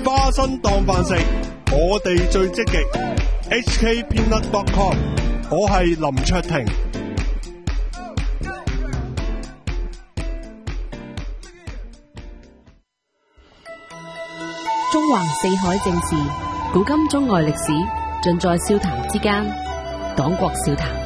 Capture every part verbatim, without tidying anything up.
花生當飯食，我哋最積極。H K Peanut dot com， 我係林卓廷。 中橫四海正事，古今中外歷史，盡在笑談之間。黨國笑談。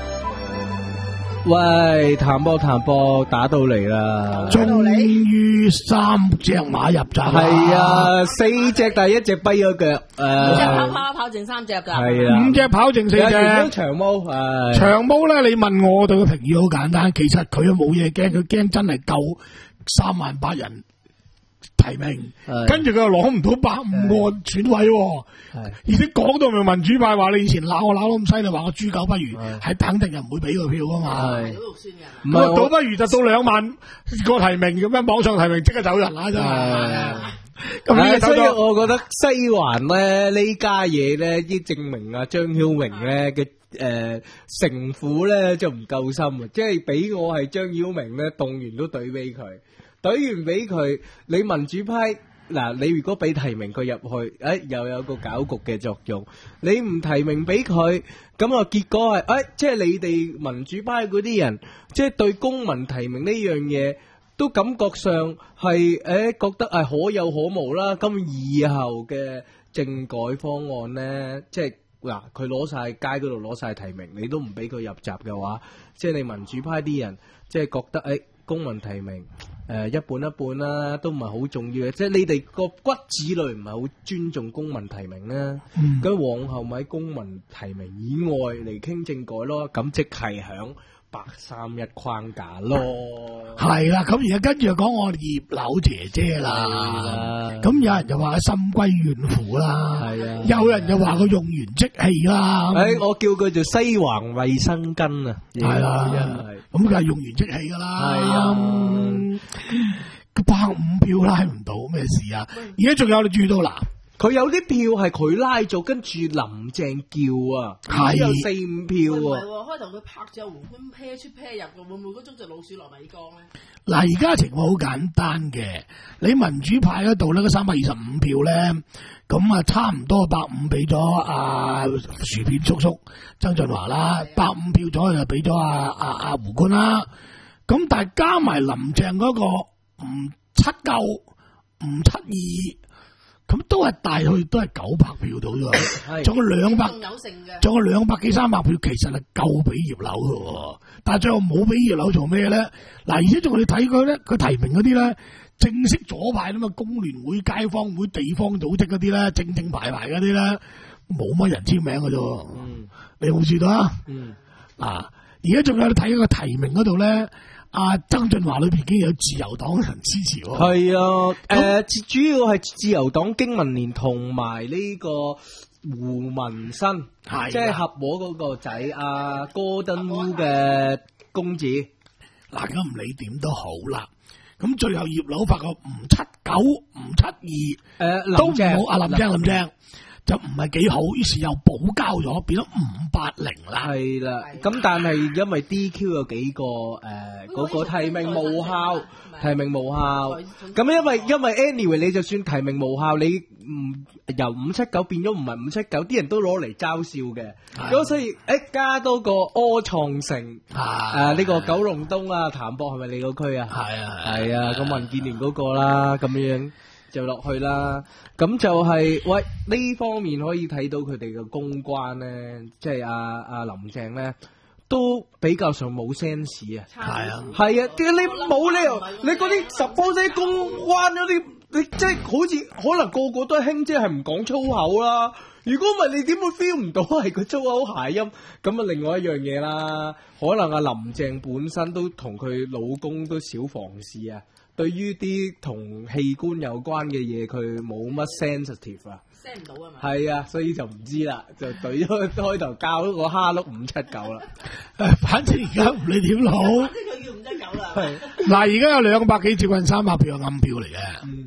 喂，譚波譚波打到嚟啦！ 終於三隻馬入閘， 係啊，四隻第一隻跛咗腳，誒， 跑跑跑剩三隻㗎， 係啊， 五隻跑剩四隻。 長毛，誒， 長毛咧，你問我對佢評語好簡單，其實佢都冇嘢驚，佢驚真係夠三萬八人提名，跟住佢又攞唔到百五個選委，而且講到明民主派話你以前鬧我鬧到咁犀利，話我豬狗不如，係肯定又唔會俾個票噶嘛。唔係倒不如就到兩萬個提名咁樣，網上提名即刻走人啦，真係。咁所以我覺得西環咧呢家嘢咧，啲證明啊張曉明咧嘅誒城府咧就唔夠深啊，即係俾我係張曉明咧動員都懟俾佢。懟完俾佢，你民主派嗱，你如果俾提名佢入去，誒、哎、又有個搞局嘅作用。你唔提名俾佢，咁啊結果係，誒、哎、即係你哋民主派嗰啲人，即係對公民提名呢樣嘢，都感覺上係誒、哎、覺得係可有可無啦。咁以後嘅政改方案呢，即係嗱，佢攞晒街嗰度攞晒提名，你都唔俾佢入閘嘅話，即係你民主派啲人，即係覺得誒。哎公民提名，誒、呃、一半一半啦、啊，都唔係好重要嘅，即係你哋個骨子裏唔係好尊重公民提名啦。咁、嗯、往後咪喺公民提名以外嚟傾政改咯，咁即係響八三一框架咯。係啦，咁而家跟住就講我葉劉姐姐啦。咁有人就話佢心歸怨婦啦，係啊，有人就話佢用完即棄啦。誒、哎，我叫佢做西環衛生巾啊，係啦，咁佢係用完即棄噶啦。係啊，百五票拉唔到咩事啊？而家仲有你注意到嗱。佢有啲票係佢拉咗，跟住林鄭叫啊，係有四五票啊。 開頭佢拍咗胡官啤出啤入嘅，會唔會嗰種隻老鼠落米缸咧？ 嗱，而家情況好簡單嘅，你民主派嗰度咧，嗰三百二十五票咧，咁啊差唔多百五俾咗阿薯片叔叔曾俊華啦，百五票左右就俾咗阿阿阿胡官啦。咁但係加埋林鄭嗰個唔七夠，唔七二。咁都係大去都係九百票到啫，仲有兩百，仲有兩百幾三百票，其實係夠俾葉劉嘅，但係最後冇俾葉劉做咩咧？嗱，而且仲我哋睇佢咧，佢提名嗰啲咧，正式左派咁啊，工聯會、街坊會、地方組織嗰啲咧，正正牌牌嗰啲咧，冇乜人簽名嘅啫。嗯，你有冇注意到啊？嗯，啊，而家仲有你睇個提名嗰度咧。阿、啊、曾俊華裏邊已經有自由黨人支持喎，係啊，誒、呃，主要係自由黨經民聯同埋呢個胡文新，係即係合和嗰個仔阿戈登烏嘅公子。嗱，咁唔理點都好啦，咁最後葉劉發覺唔七九唔七二，誒、呃，都唔好，阿林鄭林鄭。就唔係幾好，於是又補交咗，變咗五八零啦。係啦，咁但係因為 D Q 有幾個誒，嗰、呃那個提名無效，提名無效。咁因為因為 anyway 你就算提名無效，你唔由五七九變咗唔係五七九，啲人都攞嚟嘲笑嘅。咁所以誒加多個柯創盛，誒呢、呃這個九龍東啊，譚博係咪你個區啊？係啊係啊，咁民建聯嗰個啦，咁樣。就落去啦，咁就係、是、喂呢方面可以睇到佢哋嘅公關咧，即係阿阿林鄭咧都比較上冇 sense 啊，係啊，係啊，點解你冇理由你嗰啲 suppose 公關嗰啲，你即係好似可能個個都係興，即係唔講粗口啦。如果唔係，你點會 feel 唔到係佢粗口諧音？咁啊，另外一樣嘢啦，可能阿林鄭本身都同佢老公都少房事啊。對於啲同器官有關嘅嘢，佢冇乜 sensitive 啊 ，send 唔到啊嘛。係啊，所以就唔知啦，就對咗開頭教咗個蝦碌五七九啦。誒，反正而家唔理點好，反正佢叫五七九啦。係嗱，而家有兩百幾接近三百票嘅暗票嚟嘅。嗯，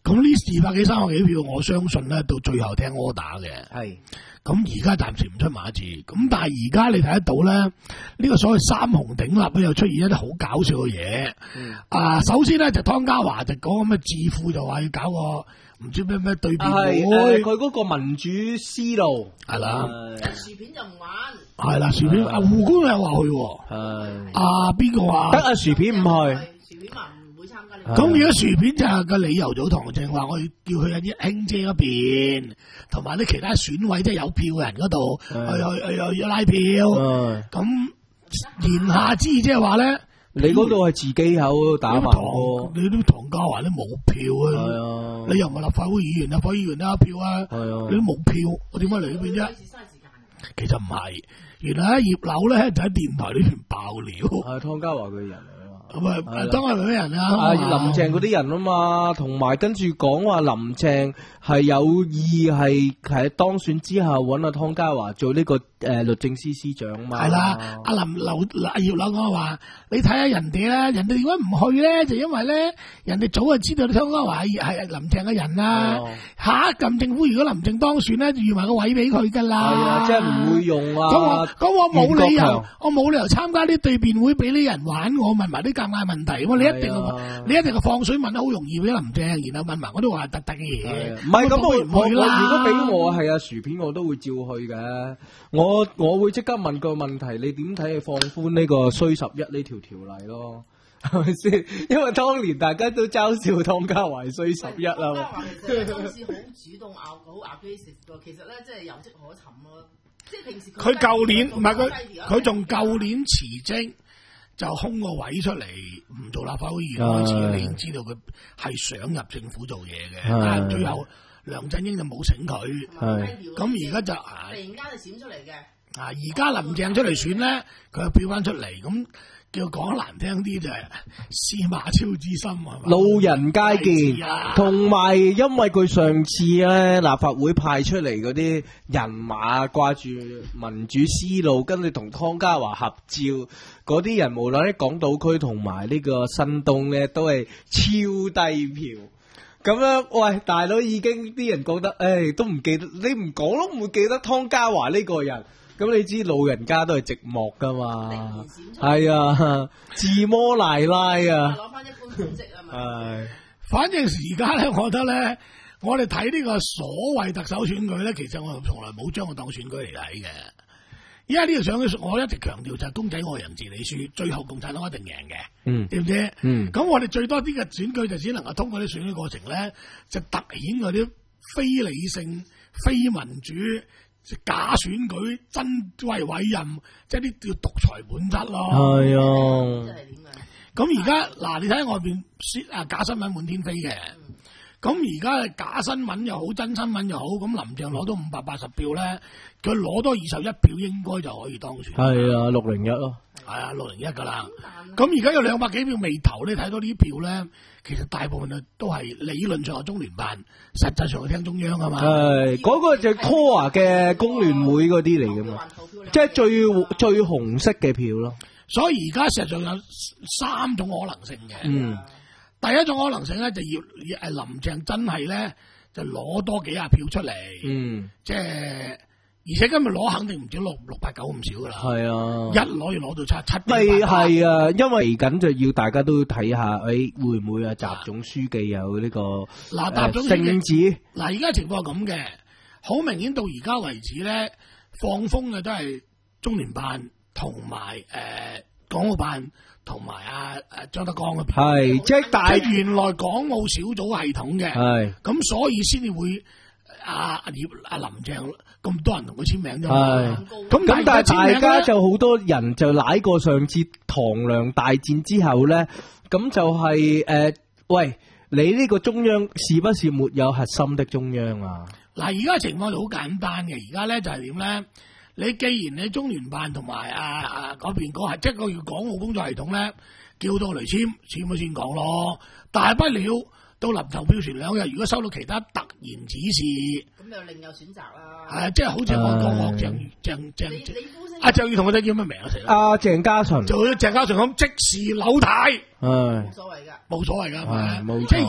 咁呢二百幾三百幾票，我相信咧到最後聽 order 嘅。 係。 咁而家暫時唔出馬字，咁但係而家你睇得到咧，呢、這個所謂三雄鼎立咧，又出現一啲好搞笑嘅嘢。嗯、啊，首先咧就湯家驊就講咁嘅智庫就話要搞個唔知咩咩對辯會， 佢嗰個民主思路係啦。 薯片就唔玩。係啦，薯片阿胡官又話去， 係啊邊個話得啊薯片唔去？ 薯片話唔會參加呢。 咁如果薯片就係個理由就唐正話，我要叫佢阿啲兄姐嗰邊，同埋啲其他選委即係有票嘅人嗰度去去去去拉票。咁言下之意即係話咧， 你嗰度係自己口打麻喎， 你都唐家驊都冇票啊，你又唔係立法會議員，立法會議員都有票啊，你都冇票，我點解嚟呢邊啫？其實唔係，原來葉劉咧就喺電台呢邊爆料， 係湯家驊嘅人。 咁啊，當係咩人啊？ 啊，林鄭嗰啲人啊嘛，同埋跟住講話林鄭係有意係喺當選之後揾阿湯家驊做呢、這個誒、呃、律政司司長嘛。 係啦，阿林劉阿葉劉講話，你睇下人哋啦，人哋點解唔去咧？就因為咧，人哋早就知道湯家驊係係林鄭嘅人啦。下一任政府如果林鄭當選咧，就預埋個位俾佢噶啦。係啊， 即係唔會用啊。 咁我咁我冇理由，我冇理由參加啲對辯會俾啲人玩，我問埋啲尷尬問題。你一定、啊、你一定係放水問得好容易俾林鄭，然後問埋我都話特特嘅嘢。唔係咁，我我如果俾我係阿薯片，我都會照去嘅。我我會即刻問個問題，你點睇？放寬呢個衰十一呢條條例咯，係咪先？因為當年大家都嘲笑湯家驊衰十一啦。湯家驊其實當時好主動拗好拗機食㗎，其實咧即係有跡可尋咯。即係平時佢舊年唔係佢佢仲舊年辭職。就空個位出嚟，唔做立法會議員開始，你已經知道佢係想入政府做嘢嘅。但係最後梁振英就冇醒佢，咁而家就突然間就閃出嚟嘅。啊，而家林鄭出嚟選咧，佢又飆翻出嚟，咁叫講難聽啲就係司馬昭之心係嘛？路人皆見，同埋、啊、因為佢上次咧立法會派出嚟嗰啲人馬掛住民主思路，跟住同湯家驊合照。嗰啲人無論喺港島區同埋呢個新東咧，都係超低票。咁樣，喂，大佬已經啲人覺得，誒、哎，都唔記得，你唔講都唔會記得湯家驊呢個人。咁你知老人家都係寂寞噶嘛？係啊，自摸奶奶啊。攞翻一般成績啊嘛。係。反正而家咧，我覺得咧，我哋睇呢個所謂特首選舉咧，其實我從來冇將佢當選舉嚟睇嘅。而家呢個上嘅，我一直強調就係公仔愛人治理輸，最後共產黨一定贏嘅，嗯，對唔對？嗯，咁我哋最多啲嘅選舉就只能夠通過啲選舉過程咧，就凸顯嗰啲非理性、非民主、假選舉、真為委任，即係啲叫獨裁本質咯。係啊，咁而家嗱，你睇下外邊啊假新聞滿天飛嘅。咁而家假新聞又好，真新聞又好，咁林鄭攞到五百八十票咧，佢攞多二十一票應該就可以當選。係啊，六零一咯。係啊，六零一噶啦。咁而家有兩百幾票未投，你睇到呢啲票咧，其實大部分啊都係理論上係中聯辦，實際上係聽中央啊嘛。係，嗰、那個就係 core 嘅工聯會嗰啲嚟噶嘛，即係最最紅色嘅票咯。所以而家實際上有三種可能性嘅。嗯。第一種可能性咧，就要誒林鄭真係咧就攞多幾廿票出嚟，嗯，即係而且今日攞肯定唔止六六八九咁少噶啦，係啊，一攞要攞到七七八八，係啊，因為嚟緊就要大家都睇下，誒、哎、會唔會啊習總書記有呢、這個嗱習總聖旨嗱，而家情況係咁嘅，好明顯到而家為止咧放風嘅都係中聯辦同埋誒港澳辦。同埋啊誒張德江嗰邊係即係大，即係原來港澳小組系統嘅，係咁所以先至會阿阿葉阿林鄭咁多人同佢簽名啫嘛。咁咁但係大家就好多人就舐過上次唐梁大戰之後咧，咁就係、是、誒、呃、喂，你呢個中央是不是沒有核心的中央啊？嗱，而家情況就好簡單嘅，而家咧就係點咧？你既然你中聯辦同埋啊啊嗰邊嗰係即係個叫港澳工作系統咧，叫到嚟簽簽咗先講咯。大不了到臨投票前兩日，如果收到其他突然指示，咁就另有選擇啦。係啊，即係好似我個學鄭鄭鄭阿鄭裕彤嗰仔叫咩名啊？成阿鄭家純，就好似鄭家純咁即時扭軚，係冇所謂㗎，冇所謂㗎，係冇即係。我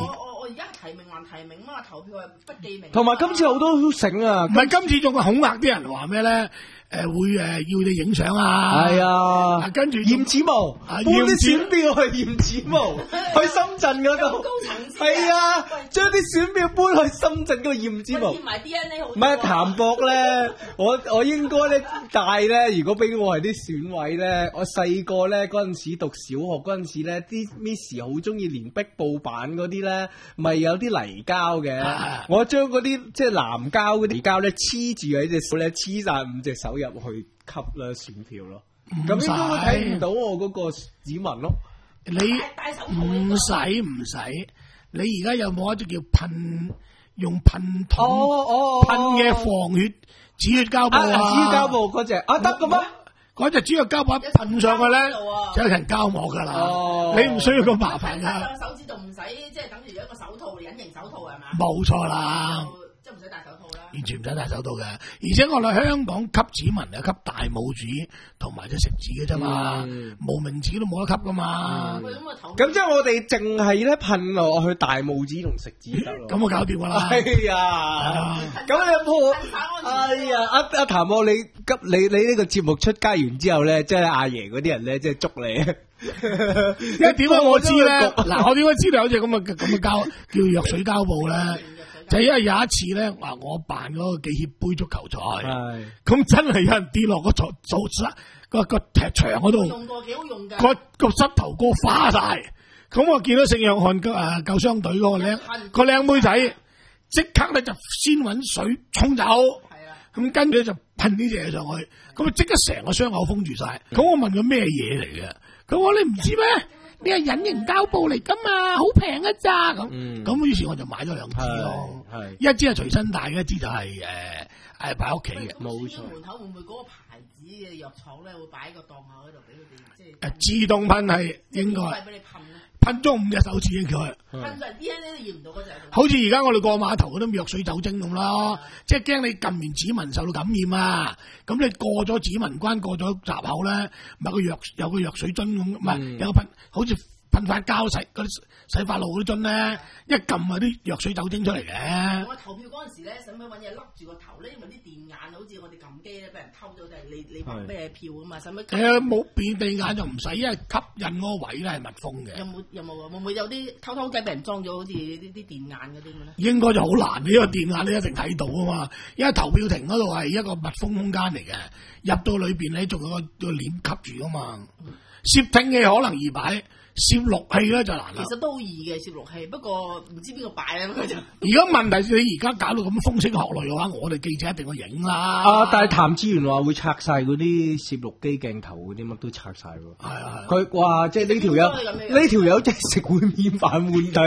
而家提名還提名嘛，投票係不記名。 同埋今次好多都醒啊， 唔係今次仲係恐嚇啲人話咩咧？誒會誒要你影相啊！ 係啊， 跟住驗指模，搬啲選票去驗指模，去深圳嗰度。 高層次係啊，將啲選票搬去深圳嗰度驗指模。 驗埋 D N A 好。 唔係譚博咧，我我應該咧帶咧，如果俾我係啲選委咧，我細個咧嗰陣時讀小學嗰陣時咧，啲 Miss 好中意連壁布板嗰啲咧，咪有啲泥膠嘅， 啊、 我將嗰啲即係藍膠嗰啲膠咧黐住喺隻手咧，黐晒五隻手入去吸啦選票咯，咁應該睇唔到我嗰個指紋咯。 你唔使唔使，你而家有冇一隻叫噴用噴筒噴嘅防血止血膠布啊？ 止血膠布嗰隻啊得嘅咩？ 嗰隻止血膠布一噴上去咧，就有層膠膜噶啦。 哦， 你唔需要咁麻煩噶。 手指仲唔使，即係等於一個手套，隱形手套係嘛？ 冇錯啦。 即係唔使戴手套啦。 完全唔使戴手套嘅，而且我哋香港吸指紋係吸大拇指同埋隻食指嘅啫嘛， 嗯、 無名指都冇得吸噶嘛。 咁、 嗯、即係我哋淨係咧噴落去大拇指同食指得咯。 咁我搞掂噶啦。 係啊，咁你破哎呀，阿阿譚博，你急你你呢個節目出街完之後咧，即係阿爺嗰啲人咧，即係捉你。 因為點解我知咧？嗱，我點解知道有隻咁嘅咁嘅膠叫藥水膠布咧？就因為有一次咧，話我辦嗰個記協杯足球賽，咁真係有人跌落個座座個個踢場嗰度， 用過幾好用㗎， 個個膝頭哥花晒。咁我見到聖約翰誒救傷隊嗰個靚個靚妹仔，即刻咧就先揾水沖走，咁跟住就噴呢隻嘢上去，咁啊即刻成個傷口封住晒。咁我問佢咩嘢嚟嘅？佢話你唔知咩？呢係隱形膠布嚟噶嘛，好平啊咋咁。咁於是我就買咗兩支咯，一支係隨身帶嘅，一支就係誒誒擺屋企嘅。 冇錯。門口會唔會嗰個牌子嘅藥廠咧會擺個檔口喺度俾佢哋即係？ 誒自動噴係應該。係俾你噴咧？噴咗五隻手指應該。 噴上 D N A 都驗唔到嗰隻。 好似而家我哋過碼頭嗰啲藥水酒精咁咯，即係驚你撳完指紋受到感染啊！咁你過咗指紋關，過咗閘口咧，咪個藥有個藥水樽咁，唔係有個噴，好似噴發膠洗嗰啲洗髮露嗰啲樽咧，一撳啊啲藥水酒精出嚟嘅。 我投票嗰陣時咧，使唔使揾嘢笠住個頭咧？因為啲電眼好似我哋撳機咧，俾人偷咗，就係你你憑咩票啊嘛？使唔使？誒冇變電眼就唔使，因為吸引嗰個位咧係密封嘅。 有冇有冇啊？會唔會有啲偷偷雞俾人裝咗好似呢啲電眼嗰啲咁咧？ 應該就好難，呢個電眼你一定睇到啊嘛，因為投票亭嗰度係一個密封空間嚟嘅，入到裏邊咧仲有個個簾吸住啊嘛。攝聽器可能易擺，攝錄器咧就難啦。 其實都易嘅攝錄器，不過唔知邊個擺啊。而家問題你而家搞到咁風聲鶴唳嘅話，我哋記者一定要影啦。 啊！但係譚志源話會拆晒嗰啲攝錄機鏡頭嗰啲乜都拆晒喎。係啊係。佢話即係呢條友呢條友即係食碗麵飯換底。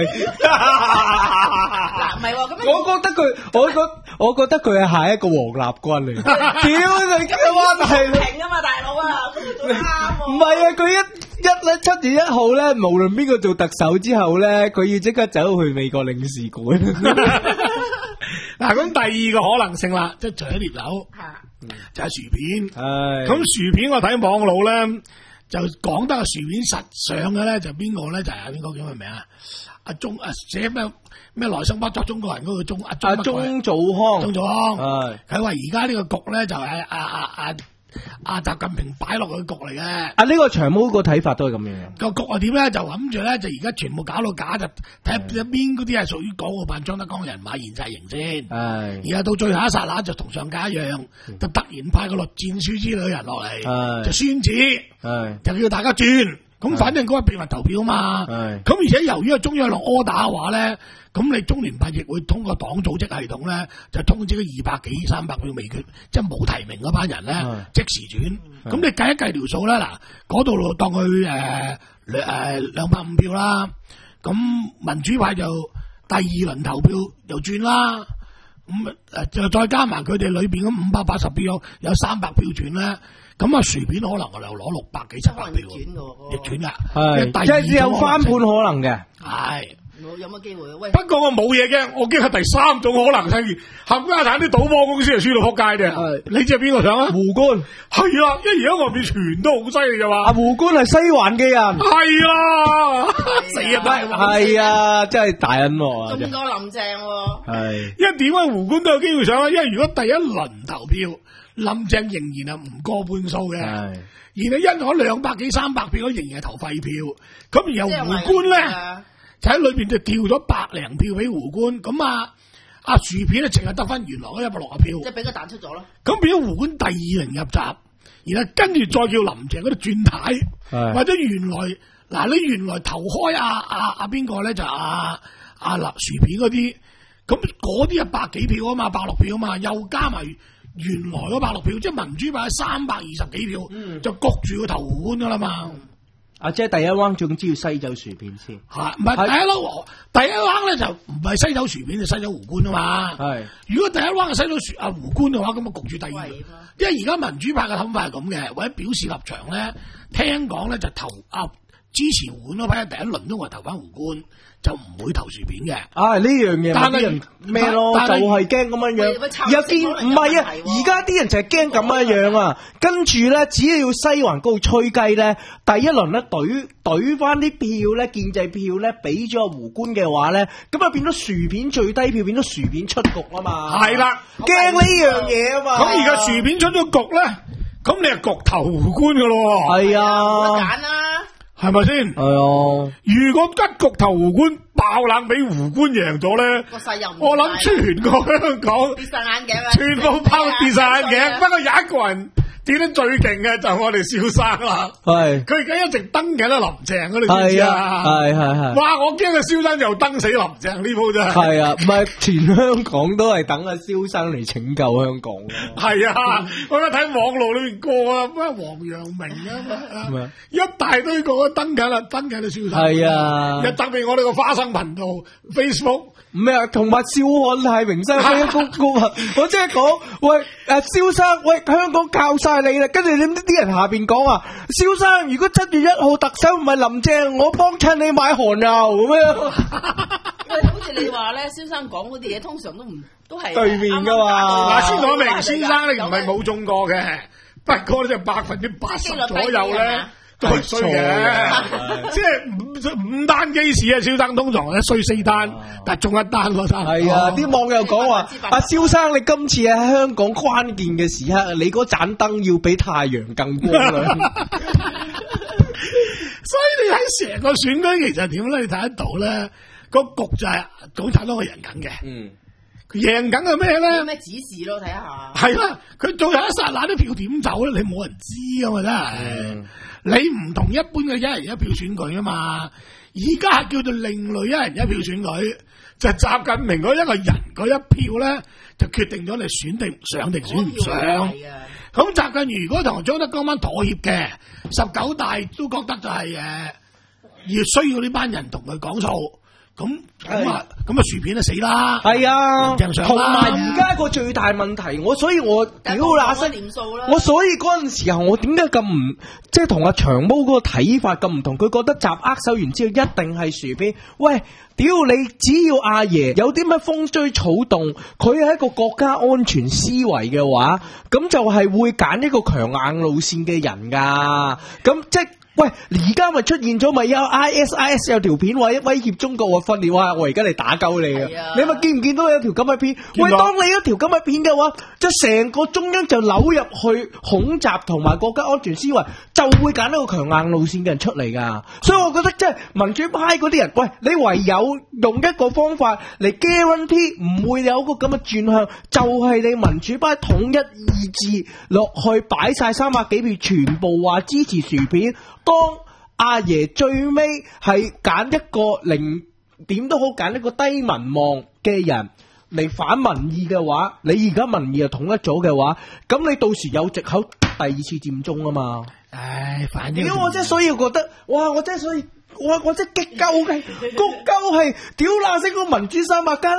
嗱唔係喎，咁我覺得佢，我覺我覺得佢係下一個黃立軍嚟。屌你今日話係平啊嘛，大佬啊，咁做得啱喎。 唔係啊，佢一一咧七月一號咧，無論邊個做特首之後咧，佢要即刻走去美國領事館。 嗱，咁第二個可能性啦，即係除咗獵柳，就係薯片。 係咁薯片我睇網路咧，就講得個薯片實上嘅咧，就邊個咧？就係邊個叫咩名啊？阿鐘啊，寫咩咩來生不作中國人嗰個鐘阿阿鐘祖康， 鐘祖康。 係佢話而家呢個局咧就係阿阿阿阿習近平擺落去局嚟嘅。 啊，呢個長毛個睇法都係咁樣。 個局係點咧？就諗住咧，就而家全部搞到假，就睇下邊嗰啲係屬於港澳辦張德江人馬現晒形先。係。然後到最後一剎那就同上屆一樣，就突然派個栗戰書之類嘅人落嚟，就宣旨，就叫大家轉。咁反正嗰個秘密投票嘛，咁而且由於個中央落柯打嘅話咧，咁你中聯辦亦會通過黨組織系統咧，就通知嗰二百幾三百票未決，即係冇提名嗰班人咧，即時轉。咁你計一計條數咧，嗱，嗰度當佢誒誒兩百五票啦，咁民主派就第二輪投票又轉啦，咁誒就再加埋佢哋裏邊嗰五百八十票有三百票轉咧。咁啊，薯片可能我哋又攞六百幾七百票，逆轉噶，係即係有翻盤可能嘅，係有乜機會？喂， 不過我冇嘢嘅，我驚係第三種可能性，冚家產啲賭波公司係輸到撲街嘅。 係你知係邊個上啊？ 胡官係啊，因為而家外面全都好犀利嘅啊， 嘛。 胡官係西環嘅人， 係啊，死啊！真係係啊，真係大恩喎。 中過林鄭喎。 係因為點解胡官都有機會上咧？因為如果第一輪投票，林鄭仍然係唔過半數嘅， 係而你因我兩百幾三百票，仍然係投廢票。咁然後胡官咧就喺裏邊就掉咗百零票俾胡官，咁啊阿薯片咧淨係得翻原來嗰一百六十票， 即係俾佢彈出咗咯。 咁變咗胡官第二輪入閘，然後跟住再叫林鄭嗰度轉軚， 係或者原來嗱你原來投開阿阿阿邊個咧就阿阿嗱薯片嗰啲，咁嗰啲係百幾票啊嘛，百六票啊嘛，又加埋原來嗰百六票，即係民主派三百二十幾票， 嗯就焗住個投胡官噶啦嘛。 啊，即係第一彎總之要西走薯片先。 吓，唔係第一撈，第一彎咧就唔係西走薯片，就西走胡官啊嘛。 係如果第一彎係西走薯啊胡官嘅話，咁啊焗住第二輪。 喂因為而家民主派嘅諗法係咁嘅，或者表示立場咧，聽講咧就投啊支持胡官嗰批，第一輪都話投翻胡官，就唔會投薯片嘅。 啊呢樣嘢， 但係啲人咩咯，就但係係驚咁樣樣。 喂喂抄而家見唔係啊， 有問題喎而家啲人就係驚咁樣樣啊。跟住咧，只要西環嗰度吹雞咧，第一輪咧懟懟翻啲票咧，建制票咧，俾咗胡官嘅話咧，咁啊變咗薯片最低票，變咗薯片出局啊嘛。 係啦， 驚呢樣嘢啊嘛。 咁而家薯片出咗局咧，咁你係局投胡官噶咯， 係冇得啊， 揀啦。 係咪先？ 係啊。 如果一局投胡官，爆冷俾胡官贏咗咧， 個勢又唔我諗全個香港跌晒眼鏡啊！ 全部拋跌晒眼鏡，不過有一個人跌得最勁嘅就係我哋蕭生啦。 係佢而家一直登緊阿林鄭嗰度，知唔知係啊？ 啊，係係係。 哇！我驚阿蕭生又登死林鄭呢鋪真係。 係啊，唔係全香港都係等阿蕭生嚟拯救香港咯。 係啊，我而家睇網路裏面個啊，咩黃陽明咩啊，一大堆個都登緊啦，登緊阿蕭生。 係啊， 又特別我哋個花生頻道 Facebook。 咩啊？同埋笑看太平生飛高高啊！我即係講，喂誒，蕭生，喂香港靠晒你啦！跟住點知啲人下邊講啊，蕭生，如果七月一號特首唔係林鄭，我幫襯你買韓油咁樣。 喂，好似你話咧，蕭生講嗰啲嘢，通常都唔都係對面㗎嘛嗱，先講明，蕭生你唔係冇中過嘅，不過咧就百分之八十左右咧。都係衰嘅，即係五五單機事啊！蕭生通常咧衰四單，但係中一單喎，生係啊！啲網友講話，阿蕭生，你今次喺香港關鍵嘅時刻，你嗰盞燈要比太陽更光亮。 所以你喺成個選舉其實點咧？你睇得到咧，個局就係總產多個贏緊嘅。嗯，佢贏緊係咩咧？ 有咩指示咯？睇下。 係啦，佢做有一剎那啲票點走咧？你冇人知噶嘛，真係。嗯你唔同一般嘅一人一票選舉啊嘛，而家係叫做另類一人一票選舉，就係習近平嗰一個人嗰一票咧，就決定咗你選定上定選唔上。咁習近平如果同張德江班妥協嘅，十九大都覺得就係、是、誒，要需要呢班人同佢講數。咁咁啊，咁啊薯片就死啦！ 係啊，同埋而家個最大問題，我所以我屌那些，我所以嗰陣時候我點解咁唔即係同阿長毛嗰個睇法咁唔同？佢覺得集握手完之後一定係薯片。喂，屌你！只要阿爺有啲乜風吹草動，佢係一個國家安全思維嘅話，咁就係會揀一個強硬路線嘅人噶。咁即係。喂，而家咪出現咗咪有 I S I S 有條片話威脅中國話訓練話我而家嚟打鳩你啊！你咪見唔見到有條咁嘅片？喂，當你一條咁嘅片嘅話，即係成個中央就扭入去恐襲同埋國家安全思維，就會揀一個強硬路線嘅人出嚟噶。所以我覺得即係民主派嗰啲人，喂，你唯有用一個方法嚟 guarantee 唔會有個咁嘅轉向，就係你民主派統一意志落去擺晒三百幾票，全部話支持薯片。當阿爺最尾係揀一個零點都好，揀一個低民望嘅人嚟反民意嘅話，你而家民意又統一咗嘅話，咁你到時有藉口第二次佔中啊嘛。 唉，反正屌我真係所以覺得，哇！我真係所以，我我真係激鳩嘅，激鳩係屌那聲個民主三百家都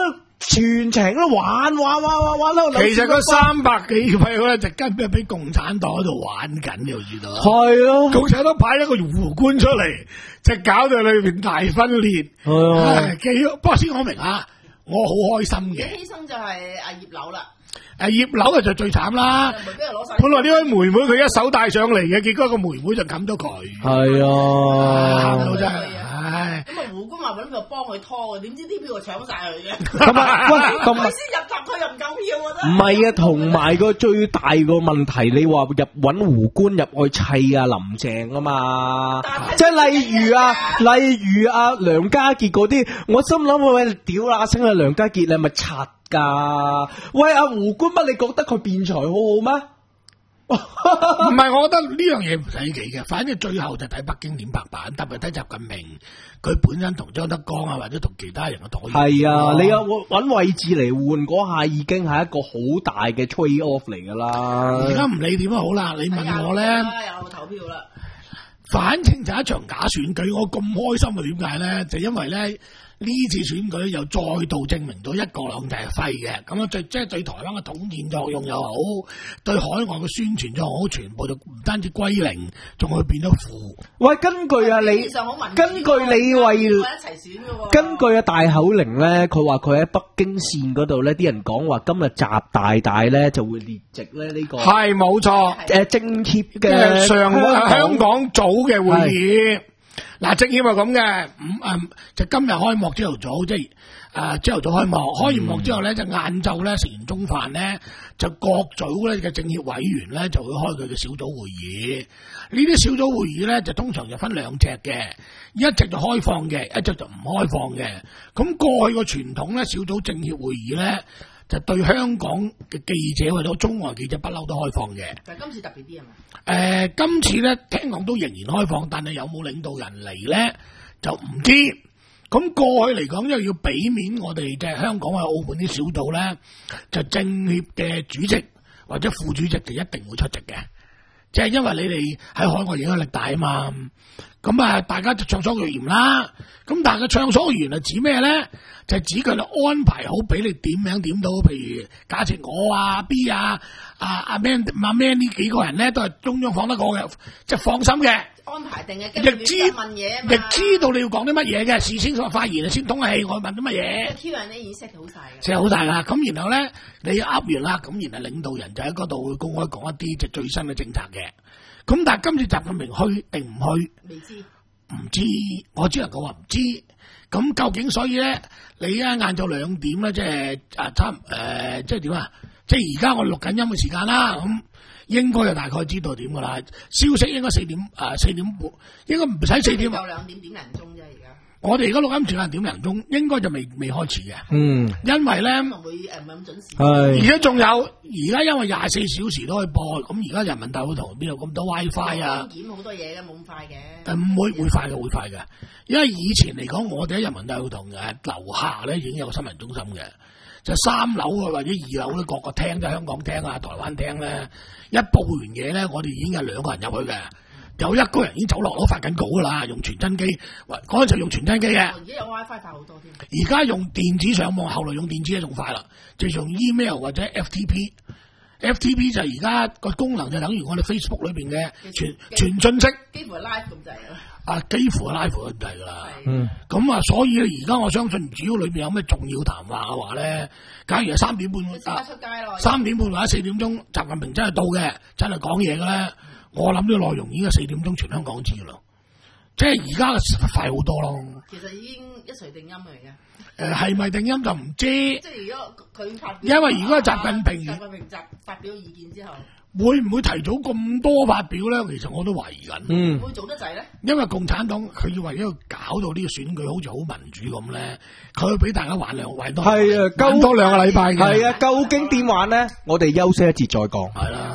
全程都玩玩玩玩玩到。 其實嗰三百幾票咧，就根本俾共產黨喺度玩緊，你知道？ 係咯， 共產黨派一個胡官出嚟，就搞到裏邊大分裂。 係啊， 幾不過先講明啊，我好開心嘅。 犧牲就係阿葉劉啦。 誒葉劉啊就最慘啦，本來呢位妹妹佢一手帶上嚟嘅，結果個妹妹就冚咗佢。 係啊， 喊到真係，唉！ 咁啊胡官話揾佢幫佢拖嘅，點知啲票就搶晒佢嘅。 咁啊，喂，同埋佢先入閘，佢又唔夠票啊！ 唔係啊，同埋個最大個問題，你話入揾胡官入去砌啊林鄭啊嘛，即係例如啊，例如啊梁家傑嗰啲，我心諗喂，屌啦，聲啊梁家傑你係咪柒㗎？喂阿胡官乜？你覺得佢辯才好好咩？ 唔係，我覺得呢樣嘢唔使記嘅，反正最後就睇北京點拍板，特別睇習近平佢本身同張德江啊，或者同其他人嘅妥協。係啊，你有揾位置嚟換嗰下，已經係一個好大嘅 trade off 嚟㗎啦。 而家唔理點都好啦，你問我咧， 有投票啦。 反正就一場假選舉，我咁開心嘅點解咧？就因為咧。呢次選舉又再度證明到一國兩制係廢嘅，咁啊對即係對台灣嘅統戰作用又好，對海外嘅宣傳作用好，全部就唔單止歸零，仲會變咗負。喂，根據啊你，根據你為，根據啊大口玲咧，佢話佢喺北京線嗰度咧，啲人講話今日習大大咧就會列席咧呢個係冇錯，誒政協嘅上香港組嘅會議。嗱，政協係咁嘅，咁誒就今日開幕朝頭早，即係誒朝頭早開幕，開完幕之後咧，就晏晝咧食完中飯咧，就各組咧嘅政協委員咧就會開佢嘅小組會議。呢啲小組會議咧就通常就分兩隻嘅，一隻就開放嘅，一隻就唔開放嘅。咁過去個傳統咧，小組政協會議咧就對香港嘅記者或者中外記者不嬲都開放嘅。 但係今次特別啲係嘛？ 誒、呃，今次咧聽講都仍然開放，但係有冇領導人嚟咧就唔知。咁過去嚟講，因為要俾面我哋嘅香港或者澳門啲小組咧，就政協嘅主席或者副主席就一定會出席嘅，即係因為你哋喺海外影響力大啊嘛。咁啊，大家就暢所欲言啦。咁但係個暢所欲言係指咩咧？就係指佢哋安排好俾你點名點到，譬如假設我啊 B 啊啊阿 Man 阿 Man 呢幾個人咧都係中央放得過嘅，即係放心嘅。 安排定嘅， 亦知問嘢啊嘛，亦知道你要講啲乜嘢嘅，事先所發言先通氣，我問啲乜嘢。Q 人咧已經 set 好晒嘅，set好晒啦。咁然後咧，你噏完啦，咁然後領導人就喺嗰度會公開講一啲即係最新嘅政策嘅。咁但係今次習近平去定唔去？未知，唔知，我只能夠話唔知。咁究竟所以咧，你而家晏晝兩點咧，即係啊差誒、呃，即係點啊？即係而家我錄緊音嘅時間啦，咁應該就大概知道點噶啦。消息應該四點啊，四點半，應該唔使四點。有兩點點零鐘啫，而家。我哋而家錄音時間點零鐘，應該就未未開始嘅。嗯，因為咧，唔會誒唔係咁準時。係。而家仲有，而家因為廿四小時都可以播，咁而家人民大會堂邊度咁多 WiFi 啊？檢好多嘢嘅，冇咁快嘅。誒唔會會快嘅，會快嘅。因為以前嚟講，我哋喺人民大會堂誒樓下咧已經有個新聞中心嘅，就三樓啊或者二樓咧各個廳，即係香港廳啊、台灣廳咧，一報完嘢咧，我哋已經有兩個人入去嘅。有一個人已經走落樓發緊稿噶啦，用傳真機，嗰陣時用傳真機嘅。而家有 WiFi 快好多添。而家用電子上網，後來用電子咧仲快啦，就用 email 或者 F T P。F T P 就而家個功能就等於我哋 Facebook 裏邊嘅傳傳信息。幾乎係 live 咁滯啦。啊，幾乎係 live 咁滯噶啦。嗯。咁啊，所以而家我相信，只要裏邊有咩重要談話嘅話咧，假如係三點半啊，出街咯。三點半或者四點鐘，習近平真係到嘅，真係講嘢嘅咧。我諗呢個內容已經係四點鐘全香港知啦，即係而家嘅快好多咯。其實已經一錘定音嚟嘅。誒係咪定音就唔知。即係如果佢發表，因為如果習近平習近平發發表意見之後，會唔會提早咁多發表咧？其實我都懷疑緊。嗯。會做得滯咧？因為共產黨佢要為咗搞到呢個選舉好似好民主咁咧，佢會俾大家玩兩玩多。係啊，玩多兩個禮拜嘅。係啊，究竟點玩咧？我哋休息一節再講。係啦。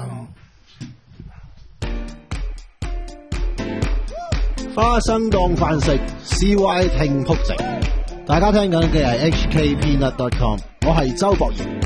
花生當飯食 ，C Y 聽曲食。大家聽緊嘅係 H K Peanut dot com， 我係周博賢。